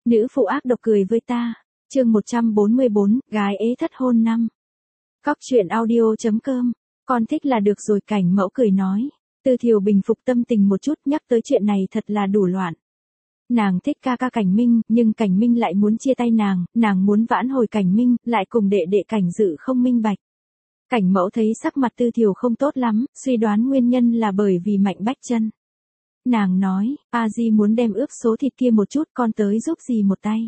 Nữ phụ ác độc cười với ta. Chương 144, gái ế thất hôn năm. Cóc truyện audio.com. Con thích là được rồi, Cảnh Mẫu cười nói. Tư Thiều bình phục tâm tình một chút, nhắc tới chuyện này thật là đủ loạn. Nàng thích ca ca Cảnh Minh, nhưng Cảnh Minh lại muốn chia tay nàng muốn vãn hồi Cảnh Minh, lại cùng đệ đệ Cảnh Dự không minh bạch. Cảnh Mẫu thấy sắc mặt Tư Thiều không tốt lắm, suy đoán nguyên nhân là bởi vì Mạnh Bách Chân. Nàng nói, a di muốn đem ướp số thịt kia một chút, con tới giúp dì một tay.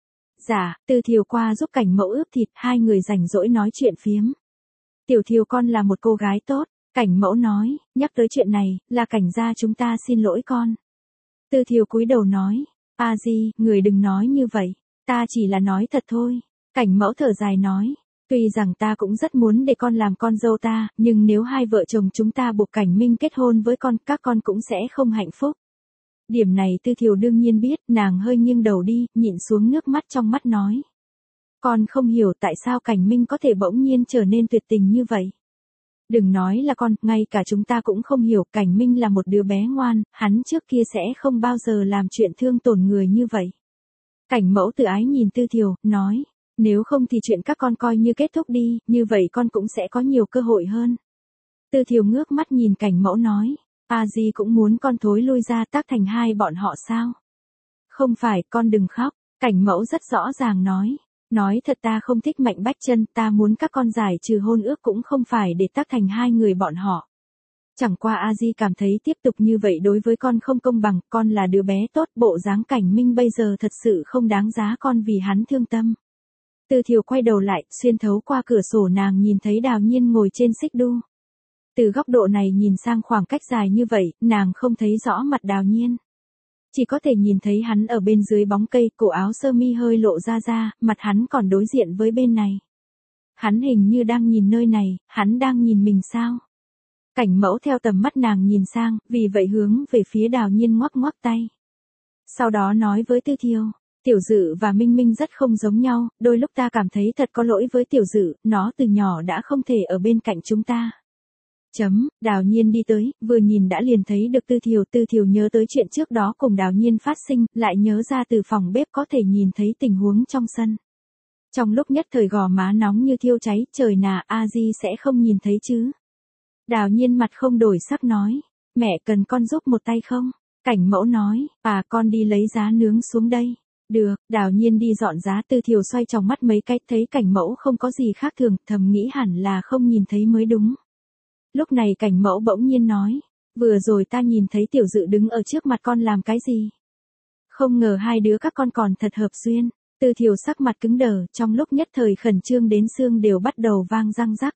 Dạ, Tư Thiều qua giúp Cảnh Mẫu ướp thịt, hai người rảnh rỗi nói chuyện phiếm. Tiểu Thiều con là một cô gái tốt, Cảnh Mẫu nói, nhắc tới chuyện này, là Cảnh gia chúng ta xin lỗi con. Tư Thiều cúi đầu nói, a di, người đừng nói như vậy, ta chỉ là nói thật thôi. Cảnh Mẫu thở dài nói, tuy rằng ta cũng rất muốn để con làm con dâu ta, nhưng nếu hai vợ chồng chúng ta buộc Cảnh Minh kết hôn với con, các con cũng sẽ không hạnh phúc. Điểm này Tư Thiều đương nhiên biết, nàng hơi nghiêng đầu đi, nhịn xuống nước mắt trong mắt nói. Con không hiểu tại sao Cảnh Minh có thể bỗng nhiên trở nên tuyệt tình như vậy. Đừng nói là con, ngay cả chúng ta cũng không hiểu, Cảnh Minh là một đứa bé ngoan, hắn trước kia sẽ không bao giờ làm chuyện thương tổn người như vậy. Cảnh Mẫu tự ái nhìn Tư Thiều, nói, nếu không thì chuyện các con coi như kết thúc đi, như vậy con cũng sẽ có nhiều cơ hội hơn. Tư Thiều ngước mắt nhìn Cảnh Mẫu nói, a di cũng muốn con thối lui ra tác thành hai bọn họ sao? Không phải, con đừng khóc, Cảnh Mẫu rất rõ ràng nói thật ta không thích Mạnh Bách Chân, ta muốn các con giải trừ hôn ước cũng không phải để tác thành hai người bọn họ. Chẳng qua a di cảm thấy tiếp tục như vậy đối với con không công bằng, con là đứa bé tốt, bộ dáng Cảnh Minh bây giờ thật sự không đáng giá con vì hắn thương tâm. Tư Thiều quay đầu lại, xuyên thấu qua cửa sổ nàng nhìn thấy Đào Nhiên ngồi trên xích đu. Từ góc độ này nhìn sang khoảng cách dài như vậy, nàng không thấy rõ mặt Đào Nhiên. Chỉ có thể nhìn thấy hắn ở bên dưới bóng cây, cổ áo sơ mi hơi lộ ra, mặt hắn còn đối diện với bên này. Hắn hình như đang nhìn nơi này, hắn đang nhìn mình sao? Cảnh Mẫu theo tầm mắt nàng nhìn sang, vì vậy hướng về phía Đào Nhiên ngoắc ngoắc tay. Sau đó nói với Tư Thiều, Tiểu Dự và Minh Minh rất không giống nhau, đôi lúc ta cảm thấy thật có lỗi với Tiểu Dự, nó từ nhỏ đã không thể ở bên cạnh chúng ta. Đào Nhiên đi tới, vừa nhìn đã liền thấy được Tư Thiều nhớ tới chuyện trước đó cùng Đào Nhiên phát sinh, lại nhớ ra từ phòng bếp có thể nhìn thấy tình huống trong sân. Trong lúc nhất thời gò má nóng như thiêu cháy, trời nà, a di sẽ không nhìn thấy chứ. Đào Nhiên mặt không đổi sắc nói, mẹ cần con giúp một tay không? Cảnh Mẫu nói, con đi lấy giá nướng xuống đây. Được, Đào Nhiên đi dọn giá, Tư Thiều xoay trong mắt mấy cái, thấy Cảnh Mẫu không có gì khác thường, thầm nghĩ hẳn là không nhìn thấy mới đúng. Lúc này Cảnh Mẫu bỗng nhiên nói, vừa rồi ta nhìn thấy Tiểu Dự đứng ở trước mặt con làm cái gì? Không ngờ hai đứa các con còn thật hợp duyên. Tư Thiều sắc mặt cứng đờ, trong lúc nhất thời khẩn trương đến xương đều bắt đầu vang răng rắc.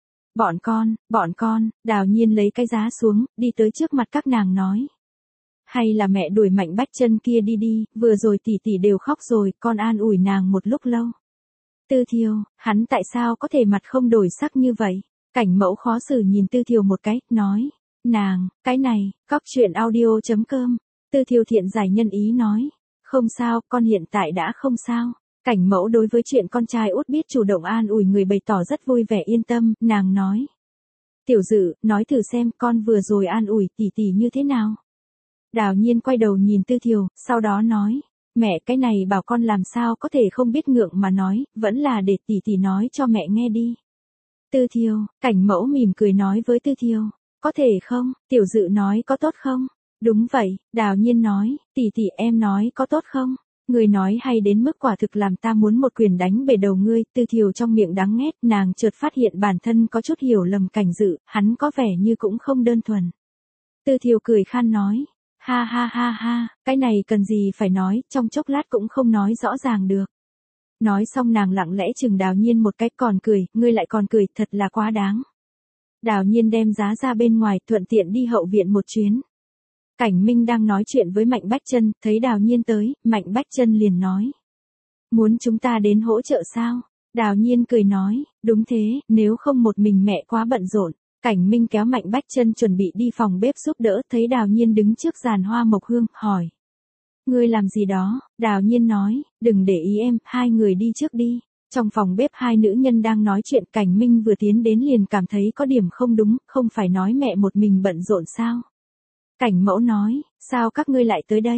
Bọn con, Đào Nhiên lấy cái giá xuống, đi tới trước mặt các nàng nói. Hay là mẹ đuổi Mạnh Bách Chân kia đi, vừa rồi tỷ tỷ đều khóc rồi, con an ủi nàng một lúc lâu. Tư Thiều, hắn tại sao có thể mặt không đổi sắc như vậy? Cảnh Mẫu khó xử nhìn Tư Thiều một cái, nói, nàng, cái này, cóc truyện audio.com. Tư Thiều thiện giải nhân ý nói, không sao, con hiện tại đã không sao. Cảnh Mẫu đối với chuyện con trai út biết chủ động an ủi người bày tỏ rất vui vẻ yên tâm, nàng nói. Tiểu Dự, nói thử xem con vừa rồi an ủi tỷ tỷ như thế nào. Đào Nhiên quay đầu nhìn Tư Thiều, sau đó nói, mẹ cái này bảo con làm sao có thể không biết ngượng mà nói, vẫn là để tỷ tỷ nói cho mẹ nghe đi. Tư Thiều, Cảnh Mẫu mỉm cười nói với Tư Thiều, có thể không? Tiểu Dự nói có tốt không? Đúng vậy, Đào Nhiên nói, tỷ tỷ em nói có tốt không? Người nói hay đến mức quả thực làm ta muốn một quyền đánh bể đầu ngươi. Tư Thiều trong miệng đắng nghét, nàng chợt phát hiện bản thân có chút hiểu lầm Cảnh Dự, hắn có vẻ như cũng không đơn thuần. Tư Thiều cười khan nói, ha, cái này cần gì phải nói, trong chốc lát cũng không nói rõ ràng được. Nói xong nàng lặng lẽ chừng Đào Nhiên một cách còn cười, ngươi lại còn cười, thật là quá đáng. Đào Nhiên đem giá ra bên ngoài, thuận tiện đi hậu viện một chuyến. Cảnh Minh đang nói chuyện với Mạnh Bách Chân, thấy Đào Nhiên tới, Mạnh Bách Chân liền nói. Muốn chúng ta đến hỗ trợ sao? Đào Nhiên cười nói, đúng thế, nếu không một mình mẹ quá bận rộn. Cảnh Minh kéo Mạnh Bách Chân chuẩn bị đi phòng bếp giúp đỡ, thấy Đào Nhiên đứng trước giàn hoa mộc hương, hỏi. Ngươi làm gì đó? Đào Nhiên nói, đừng để ý em, hai người đi trước đi. Trong phòng bếp hai nữ nhân đang nói chuyện, Cảnh Minh vừa tiến đến liền cảm thấy có điểm không đúng, không phải nói mẹ một mình bận rộn sao? Cảnh Mẫu nói, sao các ngươi lại tới đây?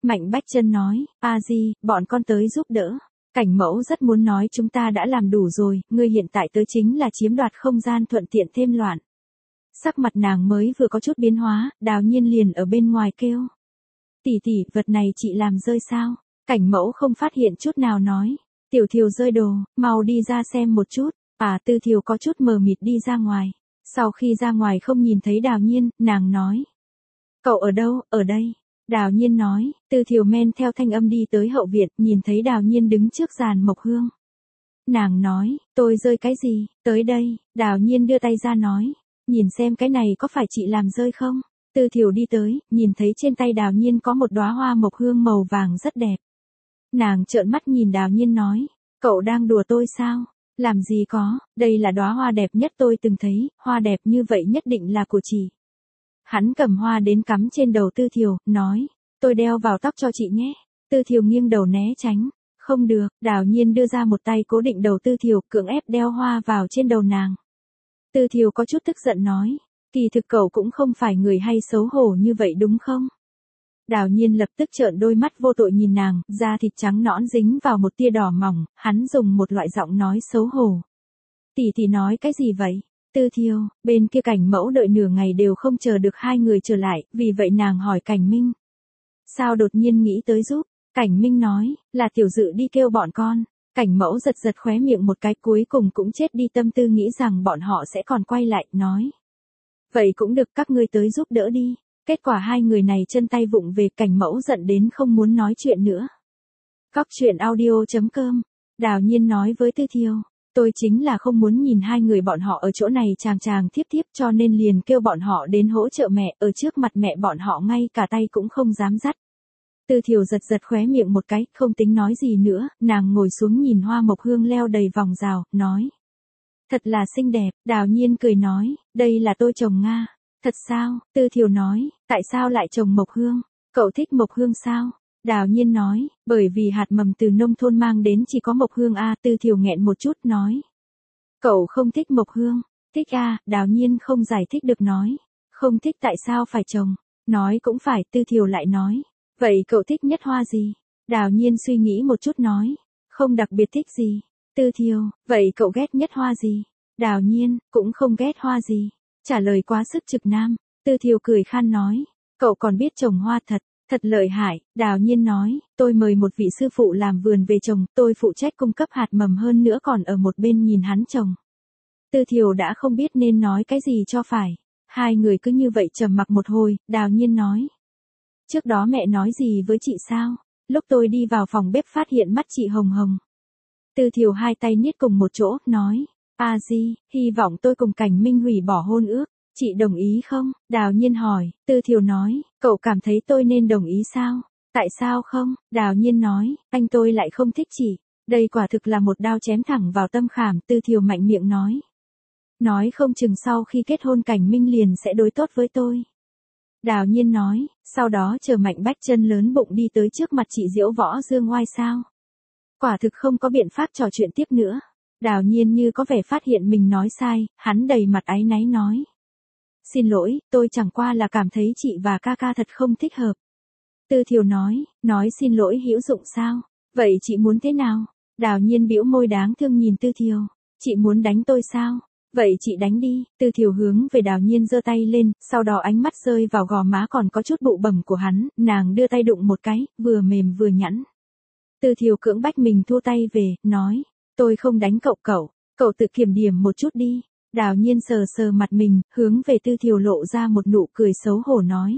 Mạnh Bách Chân nói, a di, bọn con tới giúp đỡ. Cảnh mẫu rất muốn nói chúng ta đã làm đủ rồi, ngươi hiện tại tới chính là chiếm đoạt không gian thuận tiện thêm loạn. Sắc mặt nàng mới vừa có chút biến hóa, Đào Nhiên liền ở bên ngoài kêu. Tỷ tỷ, vật này chị làm rơi sao? Cảnh mẫu không phát hiện chút nào nói. Tiểu Thiều rơi đồ, mau đi ra xem một chút. Tư Thiều có chút mờ mịt đi ra ngoài. Sau khi ra ngoài không nhìn thấy Đào Nhiên, nàng nói. Cậu ở đâu, ở đây? Đào Nhiên nói, Tư Thiều men theo thanh âm đi tới hậu viện, nhìn thấy Đào Nhiên đứng trước giàn mộc hương. Nàng nói, tôi rơi cái gì, tới đây, Đào Nhiên đưa tay ra nói, nhìn xem cái này có phải chị làm rơi không? Tư Thiều đi tới, nhìn thấy trên tay Đào Nhiên có một đóa hoa mộc hương màu vàng rất đẹp. Nàng trợn mắt nhìn Đào Nhiên nói, cậu đang đùa tôi sao? Làm gì có, đây là đóa hoa đẹp nhất tôi từng thấy, hoa đẹp như vậy nhất định là của chị. Hắn cầm hoa đến cắm trên đầu Tư Thiều, nói, tôi đeo vào tóc cho chị nhé. Tư Thiều nghiêng đầu né tránh, không được, Đào Nhiên đưa ra một tay cố định đầu Tư Thiều, cưỡng ép đeo hoa vào trên đầu nàng. Tư Thiều có chút tức giận nói, kỳ thực cậu cũng không phải người hay xấu hổ như vậy đúng không? Đào Nhiên lập tức trợn đôi mắt vô tội nhìn nàng, da thịt trắng nõn dính vào một tia đỏ mỏng, hắn dùng một loại giọng nói xấu hổ. Tỷ nói cái gì vậy? Tư Thiều, bên kia Cảnh Mẫu đợi nửa ngày đều không chờ được hai người trở lại, vì vậy nàng hỏi Cảnh Minh. Sao đột nhiên nghĩ tới giúp? Cảnh Minh nói, là Tiểu Dự đi kêu bọn con. Cảnh Mẫu giật giật khóe miệng một cái, cuối cùng cũng chết đi tâm tư nghĩ rằng bọn họ sẽ còn quay lại, nói. Vậy cũng được, các ngươi tới giúp đỡ đi. Kết quả hai người này chân tay vụng về, Cảnh Mẫu giận đến không muốn nói chuyện nữa. Cóc truyện audio.com. Đào Nhiên nói với Tư Thiều, tôi chính là không muốn nhìn hai người bọn họ ở chỗ này chàng thiếp cho nên liền kêu bọn họ đến hỗ trợ mẹ, ở trước mặt mẹ bọn họ ngay cả tay cũng không dám dắt. Tư Thiều giật giật khóe miệng một cái, không tính nói gì nữa, nàng ngồi xuống nhìn hoa mộc hương leo đầy vòng rào, nói. Thật là xinh đẹp, Đào Nhiên cười nói, đây là tôi trồng Nga. Thật sao? Tư Thiều nói, tại sao lại trồng mộc hương? Cậu thích mộc hương sao? Đào Nhiên nói, bởi vì hạt mầm từ nông thôn mang đến chỉ có mộc hương a. Tư Thiều nghẹn một chút nói. Cậu không thích mộc hương? Thích a. Đào Nhiên không giải thích được nói. Không thích tại sao phải trồng? Nói cũng phải. Tư Thiều lại nói. Vậy cậu thích nhất hoa gì? Đào Nhiên suy nghĩ một chút nói. Không đặc biệt thích gì. Tư Thiều, vậy cậu ghét nhất hoa gì? Đào Nhiên, cũng không ghét hoa gì. Trả lời quá sức trực nam. Tư Thiều cười khan nói. Cậu còn biết trồng hoa thật. Thật lợi hại, Đào Nhiên nói, tôi mời một vị sư phụ làm vườn về trồng, tôi phụ trách cung cấp hạt mầm hơn nữa còn ở một bên nhìn hắn trồng. Tư Thiều đã không biết nên nói cái gì cho phải. Hai người cứ như vậy trầm mặc một hồi, Đào Nhiên nói. Trước đó mẹ nói gì với chị sao? Lúc tôi đi vào phòng bếp phát hiện mắt chị hồng hồng. Tư Thiều hai tay niết cùng một chỗ, nói. Di, hy vọng tôi cùng Cảnh Minh hủy bỏ hôn ước. Chị đồng ý không? Đào Nhiên hỏi. Tư Thiều nói, cậu cảm thấy tôi nên đồng ý sao? Tại sao không? Đào Nhiên nói, anh tôi lại không thích chị. Đây quả thực là một đao chém thẳng vào tâm khảm. Tư Thiều mạnh miệng nói. Nói không chừng sau khi kết hôn Cảnh Minh liền sẽ đối tốt với tôi. Đào Nhiên nói, sau đó chờ Mạnh Bách Chân lớn bụng đi tới trước mặt chị diễu võ dương oai sao? Quả thực không có biện pháp trò chuyện tiếp nữa. Đào Nhiên như có vẻ phát hiện mình nói sai, hắn đầy mặt áy náy nói. Xin lỗi, tôi chẳng qua là cảm thấy chị và ca ca thật không thích hợp. Tư Thiều nói xin lỗi hữu dụng sao? Vậy chị muốn thế nào? Đào Nhiên bĩu môi đáng thương nhìn Tư Thiều. Chị muốn đánh tôi sao? Vậy chị đánh đi. Tư Thiều hướng về Đào Nhiên giơ tay lên, sau đó ánh mắt rơi vào gò má còn có chút bụ bẩm của hắn, nàng đưa tay đụng một cái, vừa mềm vừa nhẵn. Tư Thiều cưỡng bách mình thua tay về, nói, tôi không đánh cậu tự kiểm điểm một chút đi. Đào Nhiên sờ sờ mặt mình, hướng về Tư Thiều lộ ra một nụ cười xấu hổ nói.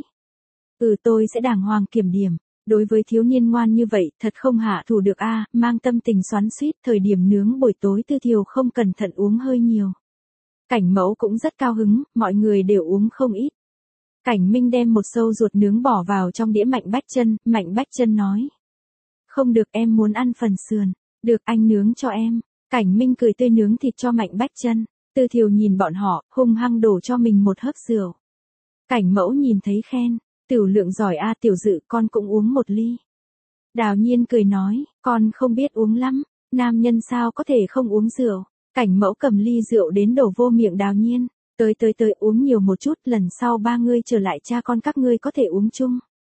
Tôi sẽ đàng hoàng kiểm điểm. Đối với thiếu niên ngoan như vậy, thật không hạ thủ được a. Mang tâm tình xoắn xuýt, thời điểm nướng buổi tối Tư Thiều không cẩn thận uống hơi nhiều. Cảnh Mẫu cũng rất cao hứng, mọi người đều uống không ít. Cảnh Minh đem một sâu ruột nướng bỏ vào trong đĩa Mạnh Bách Chân nói. Không được, em muốn ăn phần sườn. Được, anh nướng cho em. Cảnh Minh cười tươi nướng thịt cho Mạnh Bách Chân. Tư Thiều nhìn bọn họ, hung hăng đổ cho mình một hớp rượu. Cảnh Mẫu nhìn thấy khen. Tiểu Lượng giỏi a. Tiểu Dự, con cũng uống một ly. Đào Nhiên cười nói, con không biết uống lắm. Nam nhân sao có thể không uống rượu. Cảnh Mẫu cầm ly rượu đến đổ vô miệng Đào Nhiên. Tới uống nhiều một chút, lần sau ba ngươi trở lại cha con các ngươi có thể uống chung.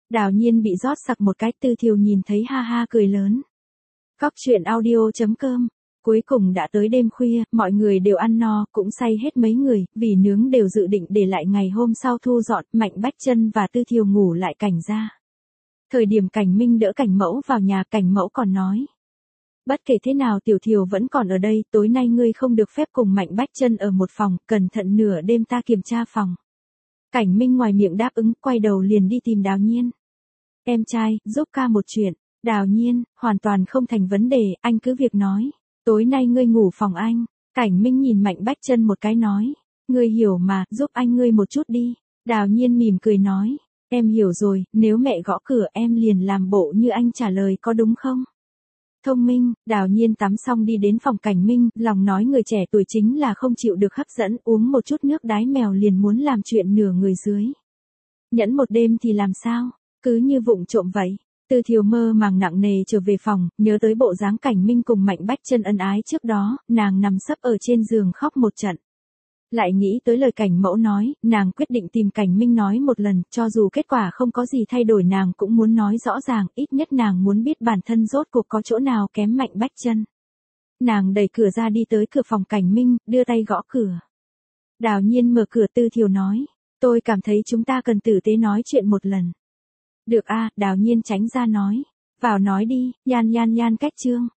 Đào Nhiên bị rót sặc một cái, Tư Thiều nhìn thấy ha ha cười lớn. Cóc truyện audio.com. Cuối cùng đã tới đêm khuya, mọi người đều ăn no, cũng say hết mấy người, vì nướng đều dự định để lại ngày hôm sau thu dọn, Mạnh Bách Chân và Tư Thiều ngủ lại Cảnh ra. Thời điểm Cảnh Minh đỡ Cảnh Mẫu vào nhà, Cảnh Mẫu còn nói. Bất kể thế nào Tiểu Thiều vẫn còn ở đây, tối nay ngươi không được phép cùng Mạnh Bách Chân ở một phòng, cẩn thận nửa đêm ta kiểm tra phòng. Cảnh Minh ngoài miệng đáp ứng, quay đầu liền đi tìm Đào Nhiên. Em trai, giúp ca một chuyện. Đào Nhiên, hoàn toàn không thành vấn đề, anh cứ việc nói. Tối nay ngươi ngủ phòng anh. Cảnh Minh nhìn Mạnh Bách Chân một cái nói. Ngươi hiểu mà, giúp anh ngươi một chút đi. Đào Nhiên mỉm cười nói. Em hiểu rồi, nếu mẹ gõ cửa em liền làm bộ như anh trả lời có đúng không? Thông minh, Đào Nhiên tắm xong đi đến phòng Cảnh Minh, lòng nói người trẻ tuổi chính là không chịu được hấp dẫn, uống một chút nước đái mèo liền muốn làm chuyện nửa người dưới. Nhẫn một đêm thì làm sao? Cứ như vụng trộm vậy. Tư Thiều mơ màng nặng nề trở về phòng, nhớ tới bộ dáng Cảnh Minh cùng Mạnh Bách Chân ân ái trước đó, nàng nằm sấp ở trên giường khóc một trận. Lại nghĩ tới lời Cảnh Mẫu nói, nàng quyết định tìm Cảnh Minh nói một lần, cho dù kết quả không có gì thay đổi nàng cũng muốn nói rõ ràng, ít nhất nàng muốn biết bản thân rốt cuộc có chỗ nào kém Mạnh Bách Chân. Nàng đẩy cửa ra đi tới cửa phòng Cảnh Minh, đưa tay gõ cửa. Đào Nhiên mở cửa, Tư Thiều nói, tôi cảm thấy chúng ta cần tử tế nói chuyện một lần. Được a, Đào Nhiên tránh ra nói, vào nói đi, Nhan cách chương.